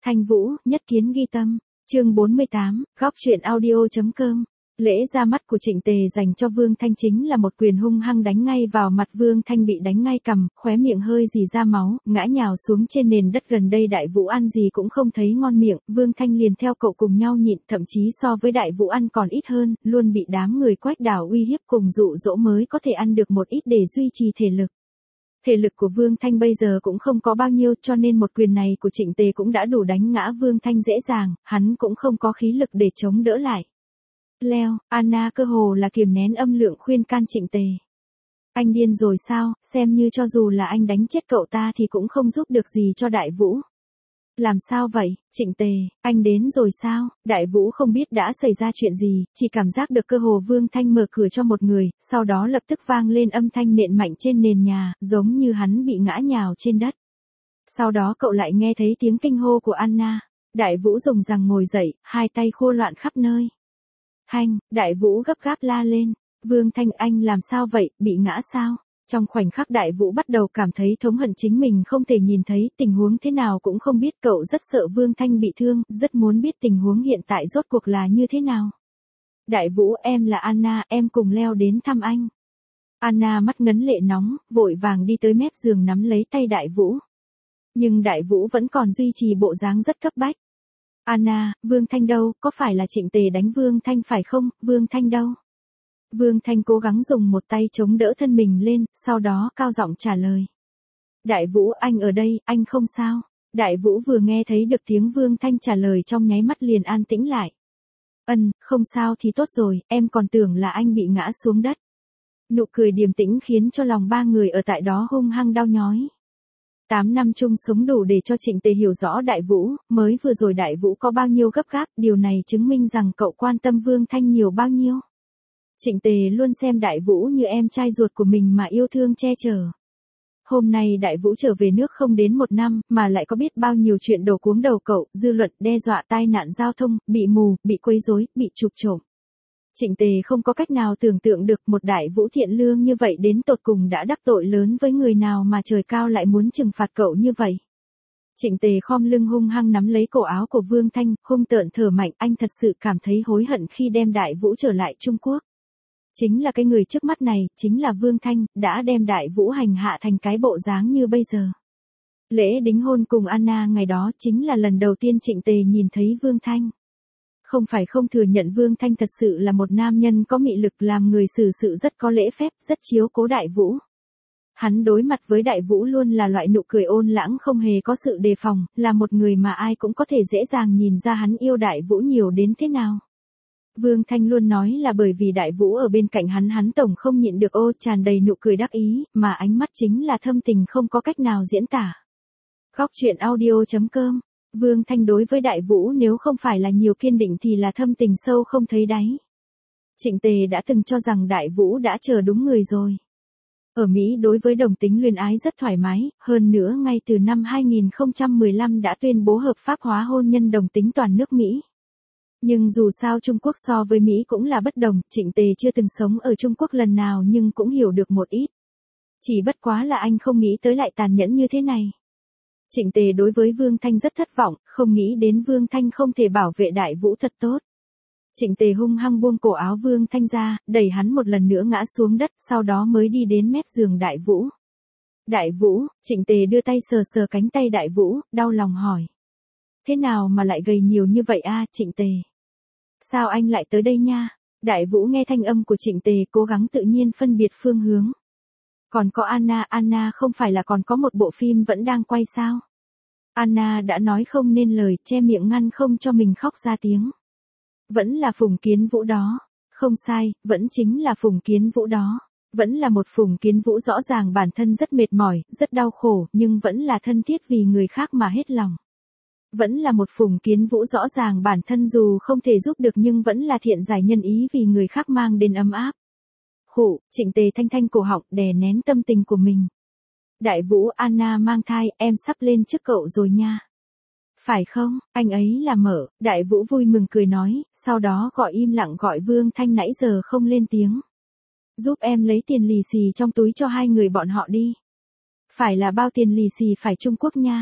Thanh Vũ, nhất kiến ghi tâm. Chương 48, góc truyện audio.com. Lễ ra mắt của Trịnh Tề dành cho Vương Thanh chính là một quyền hung hăng đánh ngay vào mặt. Vương Thanh bị đánh ngay cằm, khóe miệng hơi rỉ ra máu, ngã nhào xuống trên nền đất. Gần đây Đại Vũ ăn gì cũng không thấy ngon miệng, Vương Thanh liền theo cậu cùng nhau nhịn, thậm chí so với Đại Vũ ăn còn ít hơn, luôn bị đám người Quách Đảo uy hiếp cùng dụ dỗ mới có thể ăn được một ít để duy trì thể lực. Thể lực của Vương Thanh bây giờ cũng không có bao nhiêu, cho nên một quyền này của Trịnh Tề cũng đã đủ đánh ngã Vương Thanh dễ dàng, hắn cũng không có khí lực để chống đỡ lại. Leo, Anna cơ hồ là kiềm nén âm lượng khuyên can Trịnh Tề. Anh điên rồi sao, xem như cho dù là anh đánh chết cậu ta thì cũng không giúp được gì cho Đại Vũ. Làm sao vậy, Trịnh Tề, anh đến rồi sao? Đại Vũ không biết đã xảy ra chuyện gì, chỉ cảm giác được cơ hồ Vương Thanh mở cửa cho một người, sau đó lập tức vang lên âm thanh nện mạnh trên nền nhà, giống như hắn bị ngã nhào trên đất. Sau đó cậu lại nghe thấy tiếng kinh hô của Anna. Đại Vũ dùng rằng ngồi dậy, hai tay khô loạn khắp nơi. Hành, Đại Vũ gấp gáp la lên. Vương Thanh, anh làm sao vậy, bị ngã sao? Trong khoảnh khắc Đại Vũ bắt đầu cảm thấy thống hận chính mình không thể nhìn thấy, tình huống thế nào cũng không biết, cậu rất sợ Vương Thanh bị thương, rất muốn biết tình huống hiện tại rốt cuộc là như thế nào. Đại Vũ, em là Anna, em cùng Leo đến thăm anh. Anna mắt ngấn lệ nóng, vội vàng đi tới mép giường nắm lấy tay Đại Vũ. Nhưng Đại Vũ vẫn còn duy trì bộ dáng rất cấp bách. Anna, Vương Thanh đâu, có phải là Trịnh Tề đánh Vương Thanh phải không, Vương Thanh đâu? Vương Thanh cố gắng dùng một tay chống đỡ thân mình lên, sau đó cao giọng trả lời. Đại Vũ, anh ở đây, anh không sao. Đại Vũ vừa nghe thấy được tiếng Vương Thanh trả lời trong nháy mắt liền an tĩnh lại. Không sao thì tốt rồi, em còn tưởng là anh bị ngã xuống đất. Nụ cười điềm tĩnh khiến cho lòng ba người ở tại đó hung hăng đau nhói. 8 năm chung sống đủ để cho Trịnh Tề hiểu rõ Đại Vũ, mới vừa rồi Đại Vũ có bao nhiêu gấp gáp, điều này chứng minh rằng cậu quan tâm Vương Thanh nhiều bao nhiêu. Trịnh Tề luôn xem Đại Vũ như em trai ruột của mình mà yêu thương che chở. Hôm nay Đại Vũ trở về nước không đến 1 năm, mà lại có biết bao nhiêu chuyện đổ cuống đầu cậu, dư luận, đe dọa, tai nạn giao thông, bị mù, bị quấy rối, bị chụp trộm. Trịnh Tề không có cách nào tưởng tượng được một Đại Vũ thiện lương như vậy đến tột cùng đã đắc tội lớn với người nào mà trời cao lại muốn trừng phạt cậu như vậy. Trịnh Tề khom lưng hung hăng nắm lấy cổ áo của Vương Thanh, hung tợn thở mạnh, anh thật sự cảm thấy hối hận khi đem Đại Vũ trở lại Trung Quốc. Chính là cái người trước mắt này, chính là Vương Thanh, đã đem Đại Vũ hành hạ thành cái bộ dáng như bây giờ. Lễ đính hôn cùng Anna ngày đó chính là lần đầu tiên Trịnh Tề nhìn thấy Vương Thanh. Không phải không thừa nhận Vương Thanh thật sự là một nam nhân có mị lực, làm người xử sự rất có lễ phép, rất chiếu cố Đại Vũ. Hắn đối mặt với Đại Vũ luôn là loại nụ cười ôn lãng không hề có sự đề phòng, là một người mà ai cũng có thể dễ dàng nhìn ra hắn yêu Đại Vũ nhiều đến thế nào. Vương Thanh luôn nói là bởi vì Đại Vũ ở bên cạnh hắn tổng không nhịn được tràn đầy nụ cười đắc ý, mà ánh mắt chính là thâm tình không có cách nào diễn tả. Góc truyện audio.com. Vương Thanh đối với Đại Vũ nếu không phải là nhiều kiên định thì là thâm tình sâu không thấy đáy. Trịnh Tề đã từng cho rằng Đại Vũ đã chờ đúng người rồi. Ở Mỹ đối với đồng tính luyến ái rất thoải mái, hơn nữa ngay từ năm 2015 đã tuyên bố hợp pháp hóa hôn nhân đồng tính toàn nước Mỹ. Nhưng dù sao Trung Quốc so với Mỹ cũng là bất đồng, Trịnh Tề chưa từng sống ở Trung Quốc lần nào nhưng cũng hiểu được một ít. Chỉ bất quá là anh không nghĩ tới lại tàn nhẫn như thế này. Trịnh Tề đối với Vương Thanh rất thất vọng, không nghĩ đến Vương Thanh không thể bảo vệ Đại Vũ thật tốt. Trịnh Tề hung hăng buông cổ áo Vương Thanh ra, đẩy hắn một lần nữa ngã xuống đất, sau đó mới đi đến mép giường Đại Vũ. Đại Vũ, Trịnh Tề đưa tay sờ sờ cánh tay Đại Vũ, đau lòng hỏi. Thế nào mà lại gầy nhiều như vậy Trịnh Tề? Sao anh lại tới đây nha? Đại Vũ nghe thanh âm của Trịnh Tề cố gắng tự nhiên phân biệt phương hướng. Còn có Anna không phải là còn có một bộ phim vẫn đang quay sao? Anna đã nói không nên lời, che miệng ngăn không cho mình khóc ra tiếng. Vẫn là Phùng Kiến Vũ đó. Không sai, vẫn chính là Phùng Kiến Vũ đó. Vẫn là một Phùng Kiến Vũ rõ ràng bản thân rất mệt mỏi, rất đau khổ, nhưng vẫn là thân thiết vì người khác mà hết lòng. Vẫn là một Phùng Kiến Vũ rõ ràng bản thân dù không thể giúp được nhưng vẫn là thiện giải nhân ý vì người khác mang đến ấm áp. Trịnh Tề thanh cổ họng đè nén tâm tình của mình. Đại Vũ, Anna mang thai, em sắp lên trước cậu rồi nha. Phải không, anh ấy là Mở, Đại Vũ vui mừng cười nói, sau đó gọi im lặng gọi Vương Thanh nãy giờ không lên tiếng. Giúp em lấy tiền lì xì trong túi cho hai người bọn họ đi. Phải là bao tiền lì xì phải Trung Quốc nha.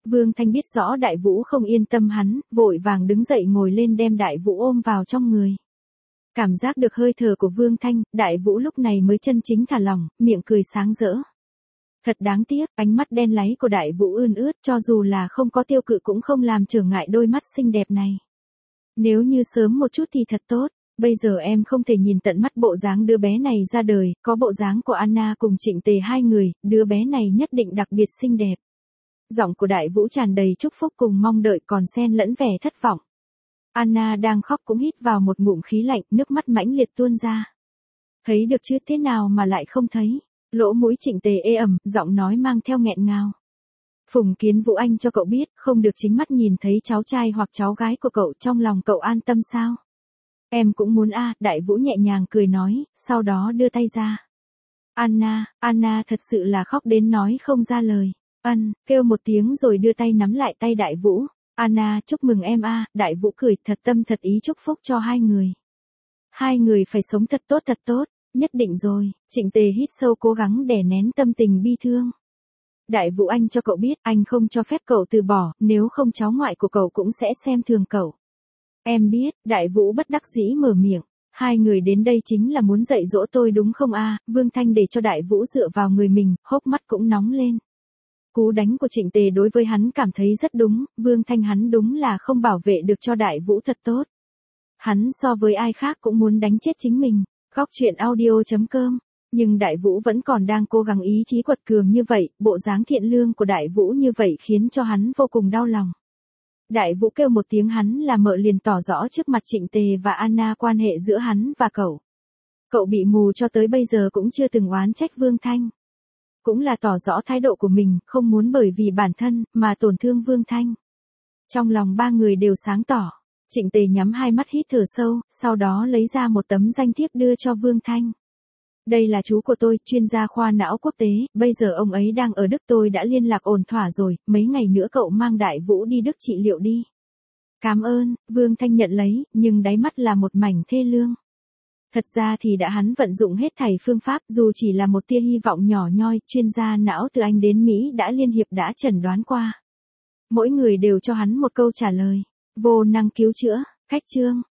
Vương Thanh biết rõ Đại Vũ không yên tâm hắn, vội vàng đứng dậy ngồi lên đem Đại Vũ ôm vào trong người. Cảm giác được hơi thở của Vương Thanh, Đại Vũ lúc này mới chân chính thả lỏng, miệng cười sáng rỡ. Thật đáng tiếc, ánh mắt đen láy của Đại Vũ ươn ướt, cho dù là không có tiêu cự cũng không làm trở ngại đôi mắt xinh đẹp này. Nếu như sớm một chút thì thật tốt, bây giờ em không thể nhìn tận mắt bộ dáng đứa bé này ra đời, có bộ dáng của Anna cùng Trịnh Tề hai người, đứa bé này nhất định đặc biệt xinh đẹp. Giọng của Đại Vũ tràn đầy chúc phúc cùng mong đợi còn xen lẫn vẻ thất vọng. Anna đang khóc cũng hít vào một ngụm khí lạnh, nước mắt mãnh liệt tuôn ra. Thấy được chứ, thế nào mà lại không thấy? Lỗ mũi Trịnh Tề ê ẩm, giọng nói mang theo nghẹn ngào. Phùng Kiến Vũ, anh cho cậu biết, không được chính mắt nhìn thấy cháu trai hoặc cháu gái của cậu, trong lòng cậu an tâm sao? Em cũng muốn a, Đại Vũ nhẹ nhàng cười nói, sau đó đưa tay ra. Anna thật sự là khóc đến nói không ra lời. Kêu một tiếng rồi đưa tay nắm lại tay Đại Vũ. Anna, chúc mừng em a, Đại Vũ cười thật tâm thật ý chúc phúc cho hai người. Hai người phải sống thật tốt, nhất định rồi. Trịnh Tề hít sâu cố gắng đè nén tâm tình bi thương. Đại Vũ, anh cho cậu biết, anh không cho phép cậu từ bỏ, nếu không cháu ngoại của cậu cũng sẽ xem thường cậu. Em biết, Đại Vũ bất đắc dĩ mở miệng. Hai người đến đây chính là muốn dạy dỗ tôi đúng không a? Vương Thanh để cho Đại Vũ dựa vào người mình, hốc mắt cũng nóng lên. Cú đánh của Trịnh Tề đối với hắn cảm thấy rất đúng, Vương Thanh hắn đúng là không bảo vệ được cho Đại Vũ thật tốt. Hắn so với ai khác cũng muốn đánh chết chính mình. Góc truyện audio.com. Nhưng Đại Vũ vẫn còn đang cố gắng ý chí quật cường như vậy, bộ dáng thiện lương của Đại Vũ như vậy khiến cho hắn vô cùng đau lòng. Đại Vũ kêu một tiếng hắn là mợ liền tỏ rõ trước mặt Trịnh Tề và Anna quan hệ giữa hắn và cậu. Cậu bị mù cho tới bây giờ cũng chưa từng oán trách Vương Thanh. Cũng là tỏ rõ thái độ của mình, không muốn bởi vì bản thân mà tổn thương Vương Thanh. Trong lòng ba người đều sáng tỏ. Trịnh Tề nhắm hai mắt hít thở sâu, sau đó lấy ra một tấm danh thiếp đưa cho Vương Thanh. Đây là chú của tôi, chuyên gia khoa não quốc tế, bây giờ ông ấy đang ở Đức, tôi đã liên lạc ổn thỏa rồi, mấy ngày nữa cậu mang Đại Vũ đi Đức trị liệu đi. Cảm ơn, Vương Thanh nhận lấy, nhưng đáy mắt là một mảnh thê lương. Thật ra thì đã hắn vận dụng hết thảy phương pháp, dù chỉ là một tia hy vọng nhỏ nhoi, chuyên gia não từ Anh đến Mỹ đã liên hiệp đã chẩn đoán qua. Mỗi người đều cho hắn một câu trả lời, vô năng cứu chữa. Khách chương